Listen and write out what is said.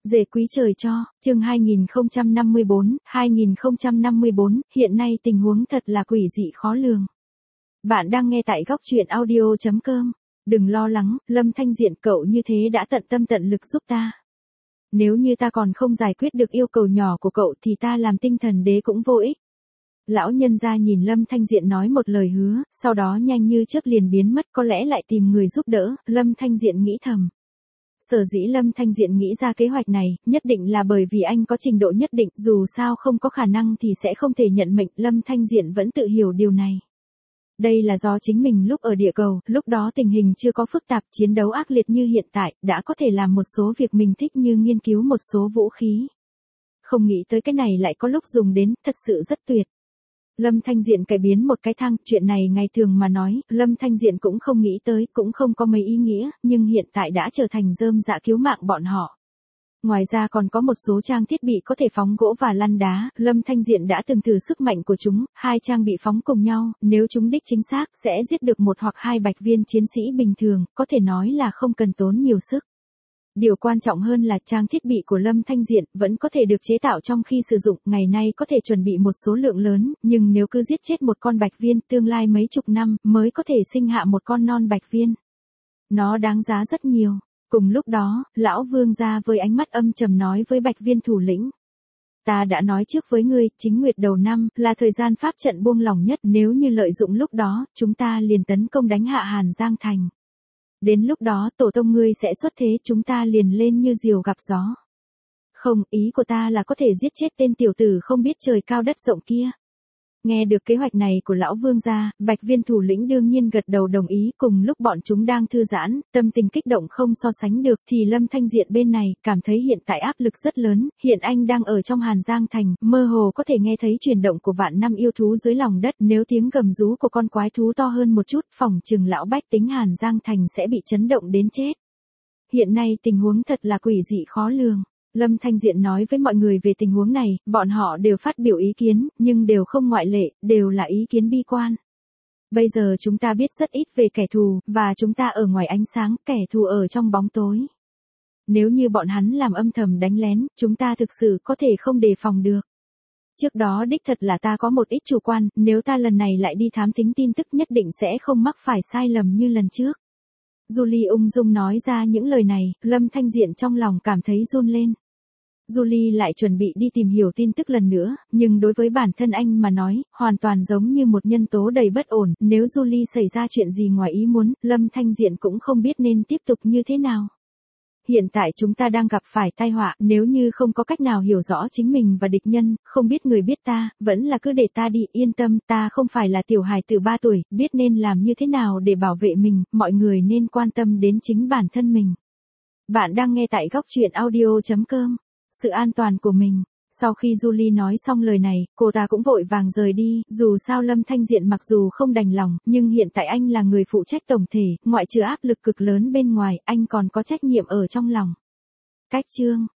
Dề quý trời cho, chương 2054, hiện nay tình huống thật là quỷ dị khó lường. Bạn đang nghe tại góc truyện audio.com. Đừng lo lắng, Lâm Thanh Diện, cậu như thế đã tận tâm tận lực giúp ta. Nếu như ta còn không giải quyết được yêu cầu nhỏ của cậu thì ta làm tinh thần đế cũng vô ích. Lão nhân gia nhìn Lâm Thanh Diện nói một lời hứa, sau đó nhanh như chớp liền biến mất, có lẽ lại tìm người giúp đỡ, Lâm Thanh Diện nghĩ thầm. Sở dĩ Lâm Thanh Diện nghĩ ra kế hoạch này, nhất định là bởi vì anh có trình độ nhất định, dù sao không có khả năng thì sẽ không thể nhận mệnh, Lâm Thanh Diện vẫn tự hiểu điều này. Đây là do chính mình lúc ở địa cầu, lúc đó tình hình chưa có phức tạp, chiến đấu ác liệt như hiện tại, đã có thể làm một số việc mình thích như nghiên cứu một số vũ khí. Không nghĩ tới cái này lại có lúc dùng đến, thật sự rất tuyệt. Lâm Thanh Diện cải biến một cái thang, chuyện này ngày thường mà nói, Lâm Thanh Diện cũng không nghĩ tới, cũng không có mấy ý nghĩa, nhưng hiện tại đã trở thành rơm rạ cứu mạng bọn họ. Ngoài ra còn có một số trang thiết bị có thể phóng gỗ và lăn đá, Lâm Thanh Diện đã từng thử sức mạnh của chúng, hai trang bị phóng cùng nhau, nếu chúng đích chính xác sẽ giết được một hoặc hai bạch viên chiến sĩ bình thường, có thể nói là không cần tốn nhiều sức. Điều quan trọng hơn là trang thiết bị của Lâm Thanh Diện vẫn có thể được chế tạo trong khi sử dụng, ngày nay có thể chuẩn bị một số lượng lớn, nhưng nếu cứ giết chết một con bạch viên, tương lai mấy chục năm mới có thể sinh hạ một con non bạch viên. Nó đáng giá rất nhiều. Cùng lúc đó, lão vương gia với ánh mắt âm trầm nói với bạch viên thủ lĩnh. Ta đã nói trước với ngươi, chính nguyệt đầu năm, là thời gian pháp trận buông lỏng nhất, nếu như lợi dụng lúc đó, chúng ta liền tấn công đánh hạ Hàn Giang Thành. Đến lúc đó tổ tông ngươi sẽ xuất thế, chúng ta liền lên như diều gặp gió. Không, ý của ta là có thể giết chết tên tiểu tử không biết trời cao đất rộng kia. Nghe được kế hoạch này của lão vương gia, bạch viên thủ lĩnh đương nhiên gật đầu đồng ý, cùng lúc bọn chúng đang thư giãn, tâm tình kích động không so sánh được, thì Lâm Thanh Diện bên này, cảm thấy hiện tại áp lực rất lớn, hiện anh đang ở trong Hàn Giang Thành, mơ hồ có thể nghe thấy chuyển động của vạn năm yêu thú dưới lòng đất, nếu tiếng gầm rú của con quái thú to hơn một chút, phỏng chừng lão bách tính Hàn Giang Thành sẽ bị chấn động đến chết. Hiện nay tình huống thật là quỷ dị khó lường. Lâm Thanh Diện nói với mọi người về tình huống này, bọn họ đều phát biểu ý kiến, nhưng đều không ngoại lệ, đều là ý kiến bi quan. Bây giờ chúng ta biết rất ít về kẻ thù, và chúng ta ở ngoài ánh sáng, kẻ thù ở trong bóng tối. Nếu như bọn hắn làm âm thầm đánh lén, chúng ta thực sự có thể không đề phòng được. Trước đó đích thật là ta có một ít chủ quan, nếu ta lần này lại đi thám thính tin tức nhất định sẽ không mắc phải sai lầm như lần trước. Julie ung dung nói ra những lời này, Lâm Thanh Diện trong lòng cảm thấy run lên. Julie lại chuẩn bị đi tìm hiểu tin tức lần nữa, nhưng đối với bản thân anh mà nói, hoàn toàn giống như một nhân tố đầy bất ổn, nếu Julie xảy ra chuyện gì ngoài ý muốn, Lâm Thanh Diện cũng không biết nên tiếp tục như thế nào. Hiện tại chúng ta đang gặp phải tai họa, nếu như không có cách nào hiểu rõ chính mình và địch nhân, không biết người biết ta, vẫn là cứ để ta đi, yên tâm, ta không phải là tiểu hài tử 3 tuổi, biết nên làm như thế nào để bảo vệ mình, mọi người nên quan tâm đến chính bản thân mình. Bạn đang nghe tại góc truyện audio.com. Sự an toàn của mình. Sau khi Julie nói xong lời này, cô ta cũng vội vàng rời đi, dù sao Lâm Thanh Diện mặc dù không đành lòng, nhưng hiện tại anh là người phụ trách tổng thể, ngoại trừ áp lực cực lớn bên ngoài, anh còn có trách nhiệm ở trong lòng. Cách chương